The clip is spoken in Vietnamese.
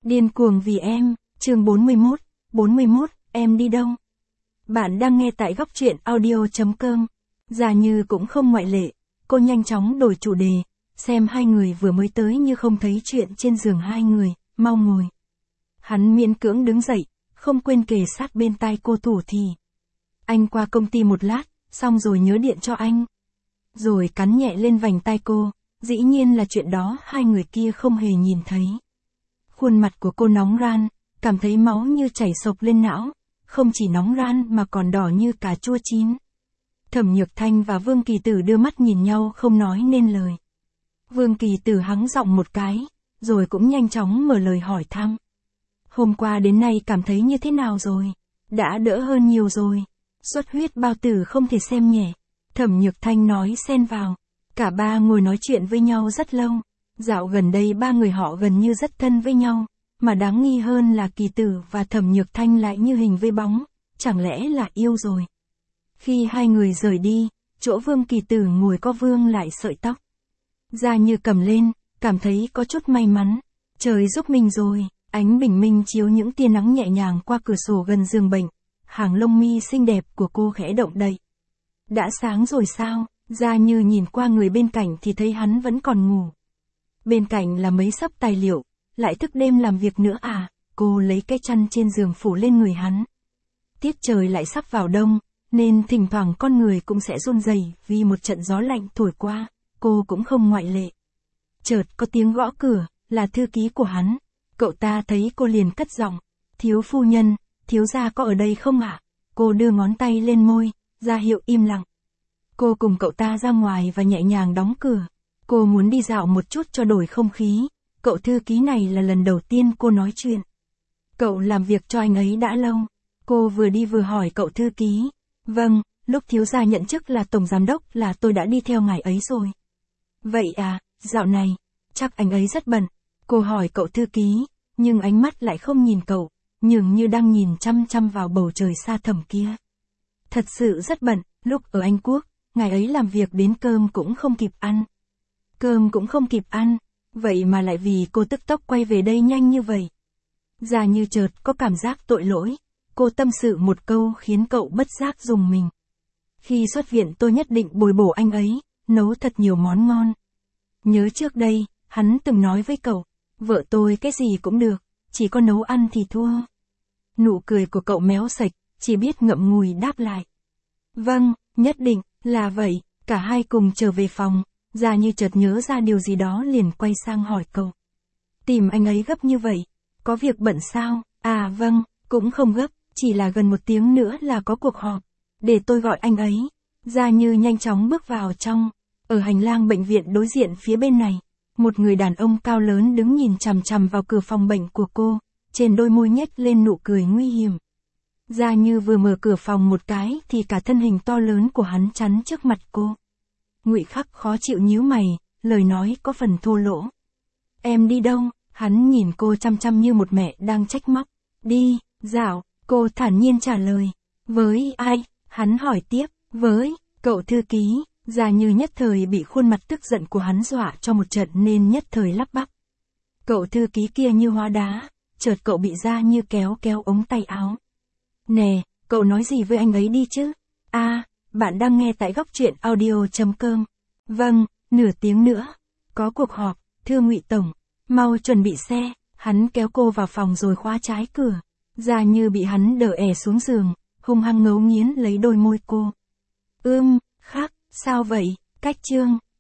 Điên cuồng vì em, chương 41, em đi đâu? Bạn đang nghe tại góc truyện audio.com. Giả Như cũng không ngoại lệ, cô nhanh chóng đổi chủ đề, xem hai người vừa mới tới như không thấy chuyện trên giường hai người, mau ngồi. Hắn miễn cưỡng đứng dậy, không quên kề sát bên tai cô thủ thì. Anh qua công ty một lát, xong rồi nhớ điện cho anh. Rồi cắn nhẹ lên vành tai cô, dĩ nhiên là chuyện đó hai người kia không hề nhìn thấy. Khuôn mặt của cô nóng ran, cảm thấy máu như chảy xộc lên não, không chỉ nóng ran mà còn đỏ như cà chua chín. Thẩm Nhược Thanh và Vương Kỳ Tử đưa mắt nhìn nhau không nói nên lời. Vương Kỳ Tử hắng giọng một cái, rồi cũng nhanh chóng mở lời hỏi thăm. Hôm qua đến nay cảm thấy như thế nào rồi? Đã đỡ hơn nhiều rồi. Xuất huyết bao tử không thể xem nhẹ. Thẩm Nhược Thanh nói xen vào. Cả ba ngồi nói chuyện với nhau rất lâu. Dạo gần đây ba người họ gần như rất thân với nhau. Mà đáng nghi hơn là Kỳ Tử và Thẩm Nhược Thanh lại như hình với bóng. Chẳng lẽ là yêu rồi? Khi hai người rời đi, chỗ Vương Kỳ Tử ngồi có vương lại sợi tóc. Giả Như cầm lên, cảm thấy có chút may mắn. Trời giúp mình rồi. Ánh bình minh chiếu những tia nắng nhẹ nhàng qua cửa sổ gần giường bệnh. Hàng lông mi xinh đẹp của cô khẽ động đậy. Đã sáng rồi sao? Giả Như nhìn qua người bên cạnh thì thấy hắn vẫn còn ngủ. Bên cạnh là mấy xấp tài liệu, lại thức đêm làm việc nữa à? Cô lấy cái chăn trên giường phủ lên người hắn. Tiết trời lại sắp vào đông, nên thỉnh thoảng con người cũng sẽ run rẩy vì một trận gió lạnh thổi qua, cô cũng không ngoại lệ. Chợt có tiếng gõ cửa, là thư ký của hắn. Cậu ta thấy cô liền cất giọng, thiếu phu nhân, thiếu gia có ở đây không ạ? Cô đưa ngón tay lên môi, ra hiệu im lặng. Cô cùng cậu ta ra ngoài và nhẹ nhàng đóng cửa. Cô muốn đi dạo một chút cho đổi không khí. Cậu thư ký này là lần đầu tiên cô nói chuyện. Cậu làm việc cho anh ấy đã lâu. Cô vừa đi vừa hỏi cậu thư ký. Vâng, lúc thiếu gia nhận chức là tổng giám đốc là tôi đã đi theo ngài ấy rồi. Vậy à, dạo này, chắc anh ấy rất bận. Cô hỏi cậu thư ký, nhưng ánh mắt lại không nhìn cậu, nhường như đang nhìn chăm chăm vào bầu trời xa thẳm kia. Thật sự rất bận, lúc ở Anh Quốc, ngài ấy làm việc đến cơm cũng không kịp ăn. Cơm cũng không kịp ăn, vậy mà lại vì cô tức tốc quay về đây nhanh như vậy. Giả Như chợt có cảm giác tội lỗi, cô tâm sự một câu khiến cậu bất giác rùng mình. Khi xuất viện tôi nhất định bồi bổ anh ấy, nấu thật nhiều món ngon. Nhớ trước đây, hắn từng nói với cậu, vợ tôi cái gì cũng được, chỉ có nấu ăn thì thua. Nụ cười của cậu méo sạch, chỉ biết ngậm ngùi đáp lại. Vâng, nhất định, là vậy, cả hai cùng trở về phòng, Giả Như chợt nhớ ra điều gì đó liền quay sang hỏi cậu. Tìm anh ấy gấp như vậy, có việc bận sao? À vâng, cũng không gấp, chỉ là gần 1 tiếng nữa là có cuộc họp, để tôi gọi anh ấy. Giả Như nhanh chóng bước vào trong, ở hành lang bệnh viện đối diện phía bên này. Một người đàn ông cao lớn đứng nhìn chằm chằm vào cửa phòng bệnh của cô, trên đôi môi nhếch lên nụ cười nguy hiểm. Giả Như vừa mở cửa phòng một cái thì cả thân hình to lớn của hắn chắn trước mặt cô. Ngụy Khắc khó chịu nhíu mày, lời nói có phần thô lỗ. Em đi đâu? Hắn nhìn cô chăm chăm như một mẹ đang trách móc. Đi, dạo, cô thản nhiên trả lời. Với ai? Hắn hỏi tiếp. Với cậu thư ký. Giả Như nhất thời bị khuôn mặt tức giận của hắn dọa cho một trận nên nhất thời lắp bắp. Cậu thư ký kia như hóa đá, chợt cậu bị Giả Như kéo ống tay áo. Nè, cậu nói gì với anh ấy đi chứ? À, bạn đang nghe tại góc truyện audio.com. Vâng, nửa tiếng nữa. Có cuộc họp, thưa Ngụy Tổng, mau chuẩn bị xe. Hắn kéo cô vào phòng rồi khóa trái cửa. Giả Như bị hắn đỡ ẻ xuống giường, hung hăng ngấu nghiến lấy đôi môi cô. Khắc. Sao vậy? Cách chương.